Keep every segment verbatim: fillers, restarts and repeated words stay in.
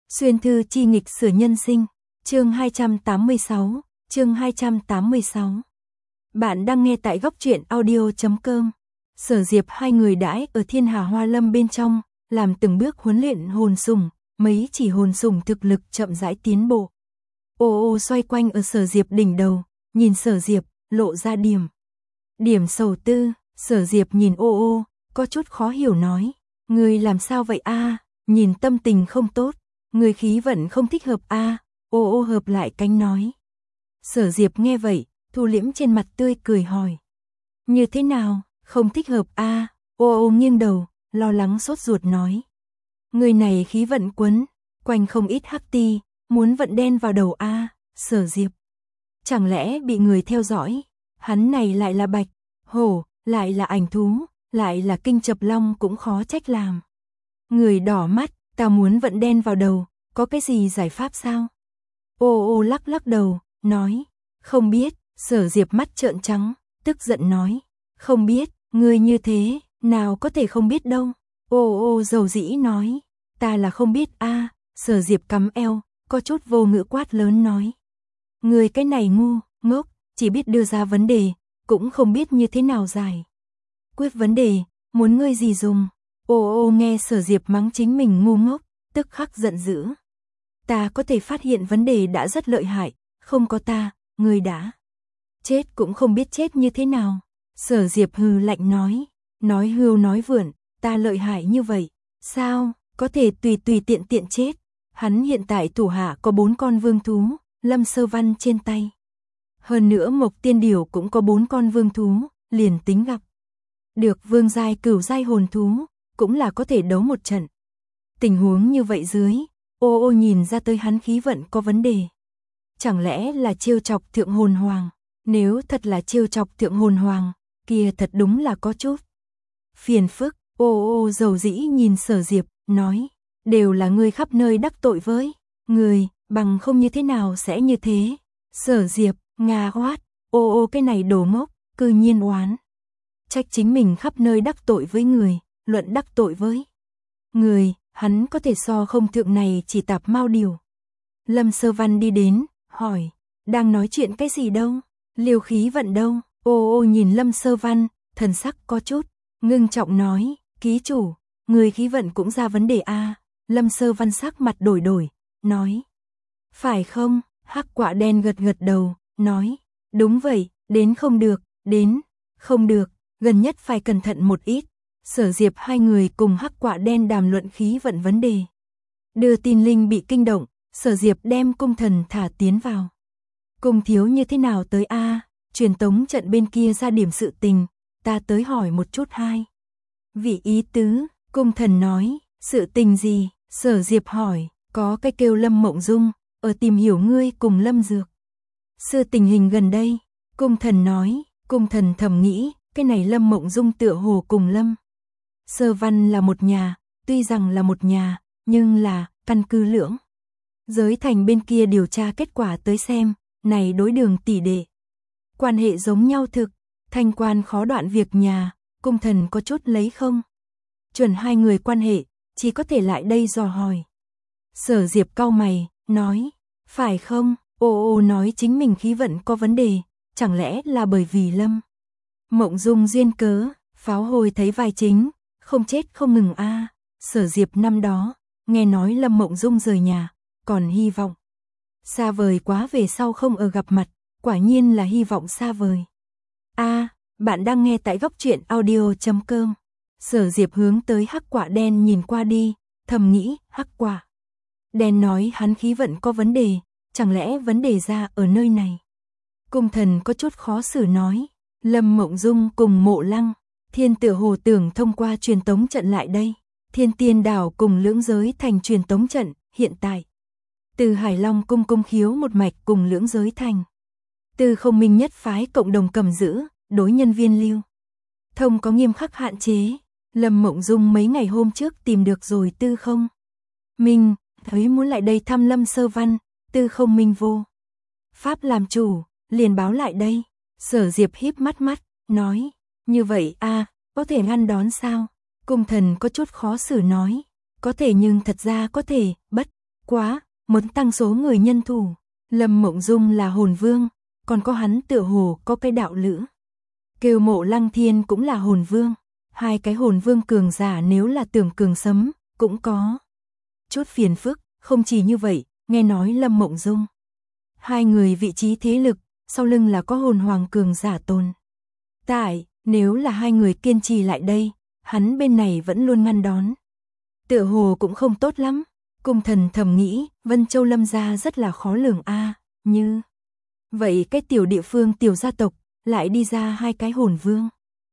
Xuyên thư chi nghịch sửa nhân sinh, chương hai trăm tám mươi sáu, chương hai trăm tám mươi sáu. Bạn đang nghe tại góc truyện audio chấm com. Sở Diệp hai người đãi ở Thiên Hà Hoa Lâm bên trong, làm từng bước huấn luyện hồn sủng, mấy chỉ hồn sủng thực lực chậm rãi tiến bộ. Ô ô xoay quanh ở Sở Diệp đỉnh đầu, nhìn Sở Diệp, lộ ra điểm. Điểm sầu tư, Sở Diệp nhìn ô ô, có chút khó hiểu nói, người làm sao vậy a? Nhìn tâm tình không tốt, người khí vận không thích hợp a. Ô ô hợp lại cánh nói. Sở Diệp nghe vậy, thu liễm trên mặt tươi cười hỏi. Như thế nào, không thích hợp a? Ô ô nghiêng đầu, lo lắng sốt ruột nói. Người này khí vận quấn, quanh không ít hắc ti, muốn vận đen vào đầu a. Sở Diệp. Chẳng lẽ bị người theo dõi? Hắn này lại là bạch, hổ, lại là ảnh thú, lại là kinh chập long cũng khó trách làm. Người đỏ mắt, ta muốn vận đen vào đầu, có cái gì giải pháp sao? Ô ô lắc lắc đầu, nói, không biết. Sở Diệp mắt trợn trắng, tức giận nói, không biết, người như thế, nào có thể không biết đâu. Ô ô dầu dĩ nói, ta là không biết a. Sở Diệp cắm eo, có chút vô ngữ quát lớn nói. Người cái này ngu, ngốc, chỉ biết đưa ra vấn đề, cũng không biết như thế nào giải quyết vấn đề, muốn ngươi gì dùng. Ô ô nghe Sở Diệp mắng chính mình ngu ngốc, tức khắc giận dữ. Ta có thể phát hiện vấn đề đã rất lợi hại, không có ta, ngươi đã chết cũng không biết chết như thế nào. Sở Diệp hừ lạnh nói, nói hưu nói vượn, ta lợi hại như vậy, sao, có thể tùy tùy tiện tiện chết. Hắn hiện tại thủ hạ có bốn con vương thú, Lâm Sơ Văn trên tay. Hơn nữa Mộc Tiên Điểu cũng có bốn con vương thú, liền tính gặp được vương giai cửu giai hồn thú, cũng là có thể đấu một trận. Tình huống như vậy dưới, ô ô nhìn ra tới hắn khí vận có vấn đề. Chẳng lẽ là trêu chọc thượng hồn hoàng? Nếu thật là trêu chọc thượng hồn hoàng, kia thật đúng là có chút phiền phức. Ô ô dầu dĩ nhìn Sở Diệp, nói, đều là ngươi khắp nơi đắc tội với người, bằng không như thế nào sẽ như thế. Sở Diệp, ngà hoát, ô ô cái này đồ ngốc, cư nhiên oán trách chính mình khắp nơi đắc tội với người, luận đắc tội với người, hắn có thể so không thượng này chỉ tạp mau điều. Lâm Sơ Văn đi đến, hỏi, đang nói chuyện cái gì đâu, liều khí vận đâu. Ô ô nhìn Lâm Sơ Văn, thần sắc có chút ngưng trọng nói, ký chủ, người khí vận cũng ra vấn đề a. Lâm Sơ Văn sắc mặt đổi đổi, nói, phải không? Hắc Quạ Đen gật gật đầu, nói, đúng vậy, đến không được, đến không được, gần nhất phải cẩn thận một ít. Sở Diệp hai người cùng Hắc Quạ Đen đàm luận khí vận vấn đề. Đưa tin linh bị kinh động, Sở Diệp đem cung thần thả tiến vào. Cung thiếu như thế nào tới a? Truyền tống trận bên kia ra điểm sự tình, ta tới hỏi một chút hai. Vị ý tứ, cung thần nói, sự tình gì? Sở Diệp hỏi, có cái kêu Lâm Mộng Dung, ở tìm hiểu ngươi cùng Lâm Dược Sư tình hình gần đây. Cung thần nói, cung thần thầm nghĩ, cái này Lâm Mộng Dung tựa hồ cùng Lâm Sơ Văn là một nhà, tuy rằng là một nhà, nhưng là, căn cứ lưỡng giới thành bên kia điều tra kết quả tới xem, này đối đường tỷ đệ. Quan hệ giống nhau thực, thanh quan khó đoạn việc nhà, cung thần có chút lấy không. Chuẩn hai người quan hệ, chỉ có thể lại đây dò hỏi. Sở Diệp cau mày, nói, phải không? Ô ô nói chính mình khí vận có vấn đề, chẳng lẽ là bởi vì Lâm Mộng Dung duyên cớ, pháo hồi thấy vai chính, không chết không ngừng a. Sở Diệp năm đó, nghe nói Lâm Mộng Dung rời nhà, còn hy vọng xa vời quá về sau không ở gặp mặt, quả nhiên là hy vọng xa vời. A, bạn đang nghe tại góc truyện audio chấm com. Sở Diệp hướng tới Hắc Quạ Đen nhìn qua đi, thầm nghĩ, Hắc Quạ Đen nói hắn khí vận có vấn đề, chẳng lẽ vấn đề ra ở nơi này? Cung thần có chút khó xử nói, Lâm Mộng Dung cùng Mộ Lăng, Thiên tựa hồ tưởng thông qua truyền tống trận lại đây. Thiên Tiên Đảo cùng lưỡng giới thành truyền tống trận, hiện tại từ Hải Long cung cung khiếu một mạch cùng lưỡng giới thành. Từ không minh nhất phái cộng đồng cầm giữ, đối nhân viên lưu thông có nghiêm khắc hạn chế. Lâm Mộng Dung mấy ngày hôm trước tìm được rồi tư không minh, thấy muốn lại đây thăm Lâm Sơ Văn, tư không minh vô pháp làm chủ, liền báo lại đây. Sở Diệp híp mắt mắt, nói, như vậy a, có thể ngăn đón sao? Cung thần có chút khó xử nói, có thể nhưng thật ra có thể, bất quá, muốn tăng số người nhân thủ. Lâm Mộng Dung là hồn vương, còn có hắn tựa hồ có cái đạo lữ. Kêu Mộ Lăng Thiên cũng là hồn vương. Hai cái hồn vương cường giả nếu là Tưởng Cường Sấm, cũng có chút phiền phức. Không chỉ như vậy, nghe nói Lâm Mộng Dung, hai người vị trí thế lực, sau lưng là có hồn hoàng cường giả tồn tại, nếu là hai người kiên trì lại đây, hắn bên này vẫn luôn ngăn đón. Tựa hồ cũng không tốt lắm. Cung Thần thầm nghĩ, Vân Châu Lâm gia rất là khó lường a, à, như vậy cái tiểu địa phương tiểu gia tộc lại đi ra hai cái hồn vương.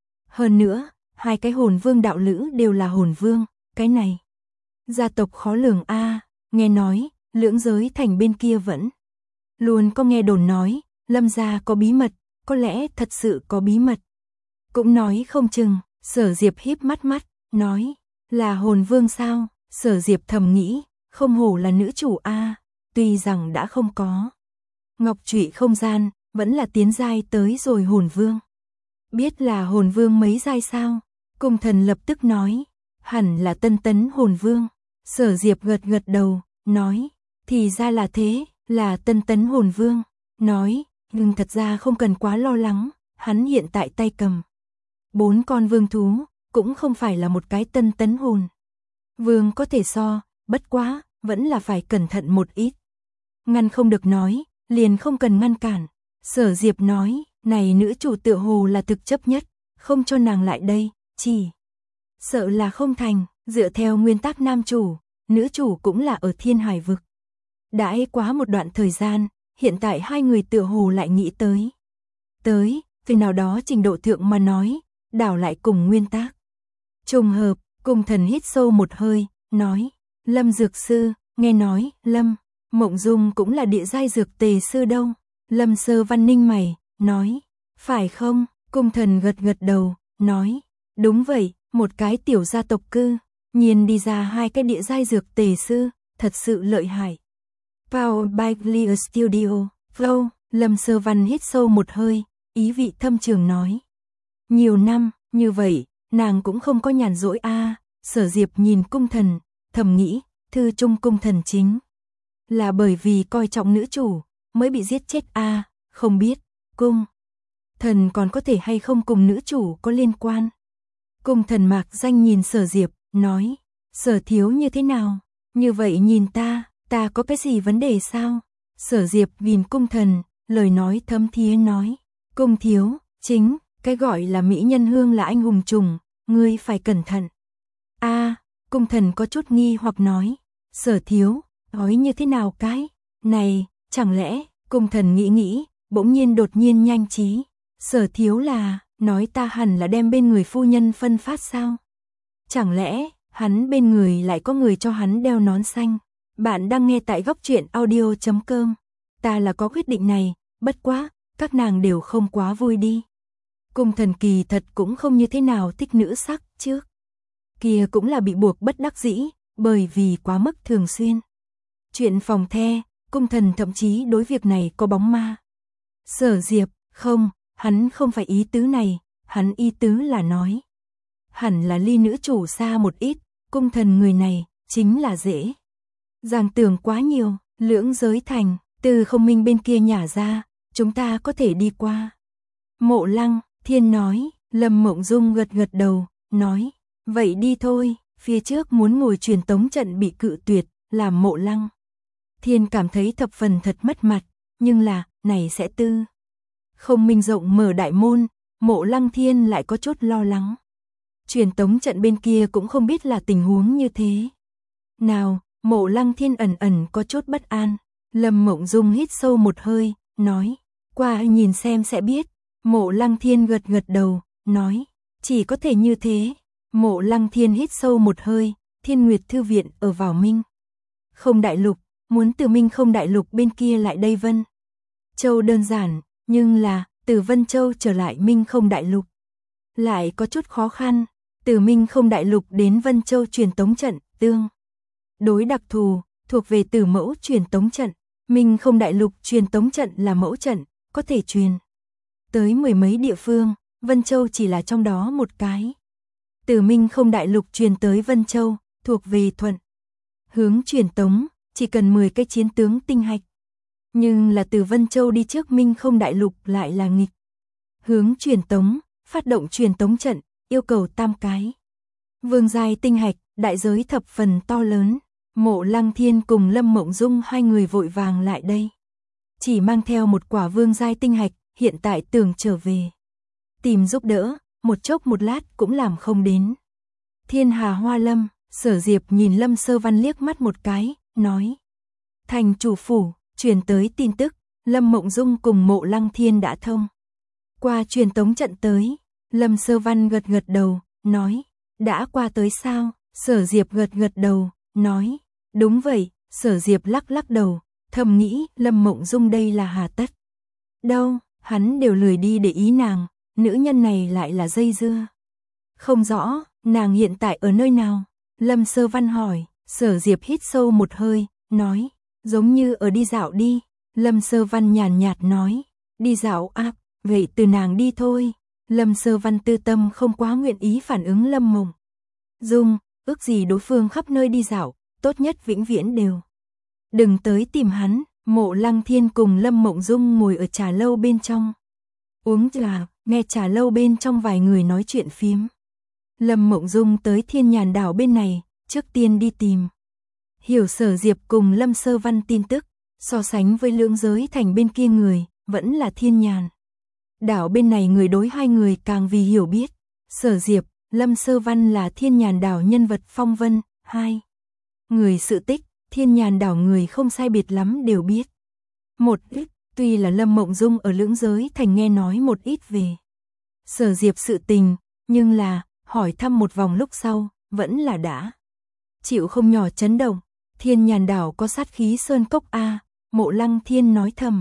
Hơn nữa, hai cái hồn vương đạo lữ đều là hồn vương, cái này gia tộc khó lường a, à, nghe nói, Lưỡng Giới Thành bên kia vẫn luôn có nghe đồn nói, Lâm gia có bí mật, có lẽ thật sự có bí mật. Cũng nói không chừng. Sở Diệp híp mắt mắt, nói, là hồn vương sao? Sở Diệp thầm nghĩ, không hổ là nữ chủ a, à, tuy rằng đã không có ngọc trụy không gian, vẫn là tiến giai tới rồi hồn vương. Biết là hồn vương mấy giai sao? Cung Thần lập tức nói, hẳn là tân tấn hồn vương. Sở Diệp gật gật đầu, nói, thì ra là thế, là tân tấn hồn vương. Nói, nhưng thật ra không cần quá lo lắng, hắn hiện tại tay cầm bốn con vương thú, cũng không phải là một cái tân tấn hồn vương có thể so, bất quá, vẫn là phải cẩn thận một ít. Ngăn không được nói, liền không cần ngăn cản. Sở Diệp nói, này nữ chủ tựa hồ là thực chấp nhất, không cho nàng lại đây, chỉ sợ là không thành. Dựa theo nguyên tắc nam chủ, nữ chủ cũng là ở Thiên Hải vực. Đãi quá một đoạn thời gian, hiện tại hai người tựa hồ lại nghĩ tới. Tới, từ nào đó trình độ thượng mà nói, đảo lại cùng nguyên tắc. Trùng hợp, Cung Thần hít sâu một hơi, nói, Lâm Dược Sư, nghe nói, Lâm Mộng Dung cũng là địa giai dược tề sư đâu. Lâm Sơ Văn ninh mày, nói, phải không? Cung Thần gật gật đầu, nói, đúng vậy, một cái tiểu gia tộc cư, nhiên đi ra hai cái địa giai dược tề sư, thật sự lợi hại. Power by Clear Studio, Flow, Lâm Sơ Văn hít sâu một hơi, ý vị thâm trường nói. Nhiều năm, như vậy, nàng cũng không có nhàn rỗi a. À. Sở Diệp nhìn Cung Thần, thầm nghĩ, thư trung Cung Thần chính là bởi vì coi trọng nữ chủ, mới bị giết chết a, à. Không biết, Cung Thần còn có thể hay không cùng nữ chủ có liên quan. Cung Thần mạc danh nhìn Sở Diệp, nói, Sở thiếu như thế nào? Như vậy nhìn ta, ta có cái gì vấn đề sao? Sở Diệp nhìn Cung Thần, lời nói thấm thía nói, Cung thiếu, chính, cái gọi là mỹ nhân hương là anh hùng trùng, ngươi phải cẩn thận. A, à, Cung Thần có chút nghi hoặc nói, Sở thiếu, nói như thế nào cái? Này, chẳng lẽ, Cung Thần nghĩ nghĩ, bỗng nhiên đột nhiên nhanh trí, Sở thiếu là, nói ta hẳn là đem bên người phu nhân phân phát sao? Chẳng lẽ, hắn bên người lại có người cho hắn đeo nón xanh? Bạn đang nghe tại góc truyện audio chấm com. Ta là có quyết định này, bất quá, các nàng đều không quá vui đi. Cung Thần kỳ thật cũng không như thế nào thích nữ sắc trước. Kia cũng là bị buộc bất đắc dĩ, bởi vì quá mức thường xuyên. Chuyện phòng the, Cung Thần thậm chí đối việc này có bóng ma. Sở Diệp, không, hắn không phải ý tứ này, hắn ý tứ là nói. Hẳn là ly nữ chủ xa một ít, Cung Thần người này, chính là dễ. Giang tưởng quá nhiều, Lưỡng Giới Thành, từ Không Minh bên kia nhả ra, chúng ta có thể đi qua. Mộ Lăng Thiên nói, Lâm Mộng Dung gật gật đầu, nói, vậy đi thôi, phía trước muốn ngồi truyền tống trận bị cự tuyệt, làm Mộ Lăng Thiên cảm thấy thập phần thật mất mặt, nhưng là, này sẽ tư. Không Minh rộng mở đại môn, Mộ Lăng Thiên lại có chút lo lắng. Truyền tống trận bên kia cũng không biết là tình huống như thế nào, Mộ Lăng Thiên ẩn ẩn có chút bất an. Lâm Mộng Dung hít sâu một hơi, nói, qua nhìn xem sẽ biết. Mộ Lăng Thiên gật gật đầu, nói, chỉ có thể như thế. Mộ Lăng Thiên hít sâu một hơi, Thiên Nguyệt Thư Viện ở vào Minh Không Đại Lục, muốn từ Minh Không Đại Lục bên kia lại đây Vân Châu đơn giản, nhưng là, từ Vân Châu trở lại Minh Không Đại Lục lại có chút khó khăn. Từ Minh Không Đại Lục đến Vân Châu truyền tống trận, tương đối đặc thù, thuộc về Tử Mẫu truyền tống trận. Minh Không Đại Lục truyền tống trận là mẫu trận, có thể truyền tới mười mấy địa phương, Vân Châu chỉ là trong đó một cái. Từ Minh Không Đại Lục truyền tới Vân Châu, thuộc về thuận hướng truyền tống, chỉ cần mười cái chiến tướng tinh hạch. Nhưng là từ Vân Châu đi trước Minh Không đại lục lại là nghịch. Hướng truyền tống, phát động truyền tống trận, yêu cầu tam cái. Vương giai tinh hạch, đại giới thập phần to lớn. Mộ Lăng Thiên cùng Lâm Mộng Dung hai người vội vàng lại đây. Chỉ mang theo một quả vương giai tinh hạch, hiện tại tưởng trở về. Tìm giúp đỡ, một chốc một lát cũng làm không đến. Thiên Hà Hoa Lâm, Sở Diệp nhìn Lâm Sơ Văn liếc mắt một cái, nói. Thành chủ phủ, truyền tới tin tức, Lâm Mộng Dung cùng Mộ Lăng Thiên đã thông. Qua truyền tống trận tới, Lâm Sơ Văn gật gật đầu, nói. Đã qua tới sao? Sở Diệp gật gật đầu, nói. Đúng vậy, Sở Diệp lắc lắc đầu, thầm nghĩ Lâm Mộng Dung đây là hà tất. Đâu, hắn đều lười đi để ý nàng, nữ nhân này lại là dây dưa. Không rõ, nàng hiện tại ở nơi nào? Lâm Sơ Văn hỏi. Sở Diệp hít sâu một hơi, nói. Giống như ở đi dạo đi. Lâm Sơ Văn nhàn nhạt nói. Đi dạo ác, à, vậy từ nàng đi thôi. Lâm Sơ Văn tư tâm không quá nguyện ý phản ứng Lâm Mộng Dung, ước gì đối phương khắp nơi đi dạo, tốt nhất vĩnh viễn đều. Đừng tới tìm hắn. Mộ Lăng Thiên cùng Lâm Mộng Dung ngồi ở trà lâu bên trong. Uống trà, nghe trà lâu bên trong vài người nói chuyện phiếm. Lâm Mộng Dung tới Thiên Nhàn đảo bên này, trước tiên đi tìm. Hiểu Sở Diệp cùng Lâm Sơ Văn tin tức, so sánh với Lưỡng Giới Thành bên kia người, vẫn là Thiên Nhàn đảo bên này người đối hai người càng vì hiểu biết. Sở Diệp, Lâm Sơ Văn là Thiên Nhàn đảo nhân vật phong vân, hai người sự tích, Thiên Nhàn đảo người không sai biệt lắm đều biết. Một ít, tuy là Lâm Mộng Dung ở Lưỡng Giới Thành nghe nói một ít về Sở Diệp sự tình, nhưng là, hỏi thăm một vòng lúc sau, vẫn là đã chịu không nhỏ chấn động. Thiên Nhàn đảo có sát khí sơn cốc a. Mộ Lăng Thiên nói thầm.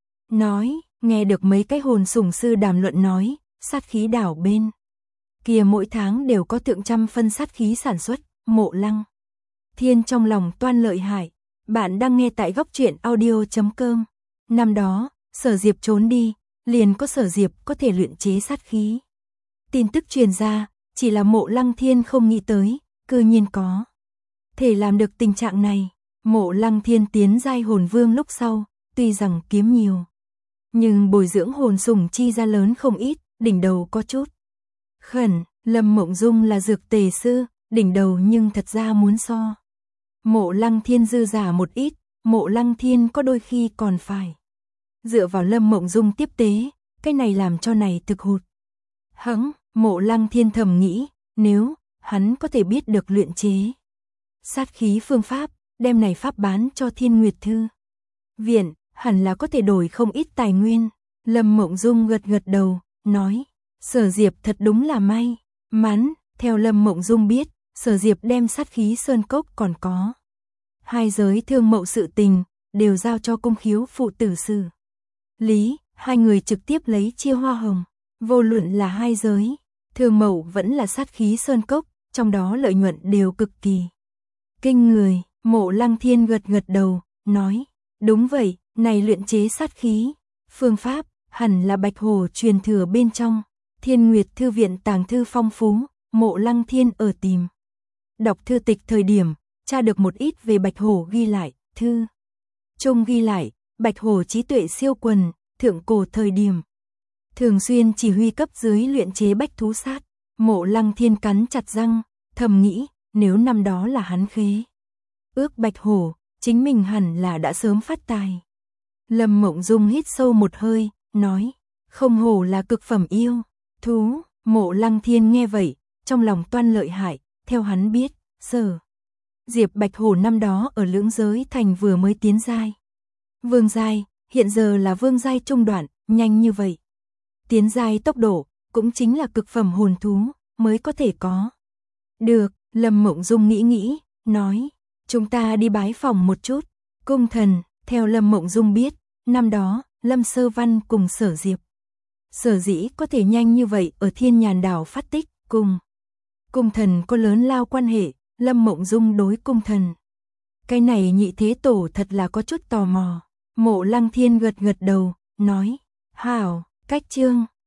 Nói, nghe được mấy cái hồn sủng sư đàm luận nói, sát khí đảo bên kia mỗi tháng đều có thượng trăm phân sát khí sản xuất. Mộ Lăng Thiên trong lòng toan lợi hại. Bạn đang nghe tại góc truyện audio chấm com. Năm đó, Sở Diệp trốn đi, liền có Sở Diệp có thể luyện chế sát khí. Tin tức truyền ra, chỉ là Mộ Lăng Thiên không nghĩ tới, cư nhiên có thể làm được tình trạng này. Mộ Lăng Thiên tiến giai hồn vương lúc sau, tuy rằng kiếm nhiều, nhưng bồi dưỡng hồn sủng chi ra lớn không ít, đỉnh đầu có chút khẩn. Lâm Mộng Dung là dược tề sư, đỉnh đầu nhưng thật ra muốn so Mộ Lăng Thiên dư giả một ít. Mộ Lăng Thiên có đôi khi còn phải dựa vào Lâm Mộng Dung tiếp tế, cái này làm cho này thực hụt hẫng. Mộ Lăng Thiên thầm nghĩ, nếu hắn có thể biết được luyện chế sát khí phương pháp, đem này pháp bán cho Thiên Nguyệt Thư viện, hẳn là có thể đổi không ít tài nguyên. Lâm Mộng Dung gật gật đầu, nói. Sở Diệp thật đúng là may mắn. Theo Lâm Mộng Dung biết, Sở Diệp đem sát khí sơn cốc còn có hai giới thương mậu sự tình, đều giao cho cung khiếu phụ tử xử lý, hai người trực tiếp lấy chia hoa hồng. Vô luận là hai giới thương mậu vẫn là sát khí sơn cốc, trong đó lợi nhuận đều cực kỳ kinh người. Mộ Lăng Thiên gật gật đầu, nói. Đúng vậy, này luyện chế sát khí phương pháp, hẳn là Bạch Hổ truyền thừa bên trong Thiên Nguyệt Thư viện tàng thư phong phú. Mộ Lăng Thiên ở tìm đọc thư tịch thời điểm, tra được một ít về Bạch Hổ ghi lại. Thư trung ghi lại, Bạch Hổ trí tuệ siêu quần, thượng cổ thời điểm thường xuyên chỉ huy cấp dưới luyện chế bách thú sát. Mộ Lăng Thiên cắn chặt răng, thầm nghĩ, nếu năm đó là hắn khế ước Bạch Hổ, chính mình hẳn là đã sớm phát tài. Lâm Mộng Dung hít sâu một hơi, nói. Không hổ là cực phẩm yêu thú. Mộ Lăng Thiên nghe vậy, trong lòng toan lợi hại. Theo hắn biết, Sở Diệp Bạch Hổ năm đó ở Lưỡng Giới Thành vừa mới tiến giai vương giai, hiện giờ là vương giai trung đoạn. Nhanh như vậy tiến giai tốc độ, cũng chính là cực phẩm hồn thú mới có thể có được. Lâm Mộng Dung nghĩ nghĩ, nói. Chúng ta đi bái phòng một chút. Cung thần. Theo Lâm Mộng Dung biết, năm đó Lâm Sơ Văn cùng Sở Diệp sở dĩ có thể nhanh như vậy ở Thiên Nhàn đảo phát tích, cùng cung thần có lớn lao quan hệ. Lâm Mộng Dung đối cung thần, cái này nhị thế tổ thật là có chút tò mò. Mộ Lăng Thiên gật gật đầu, nói. Hảo, cách chương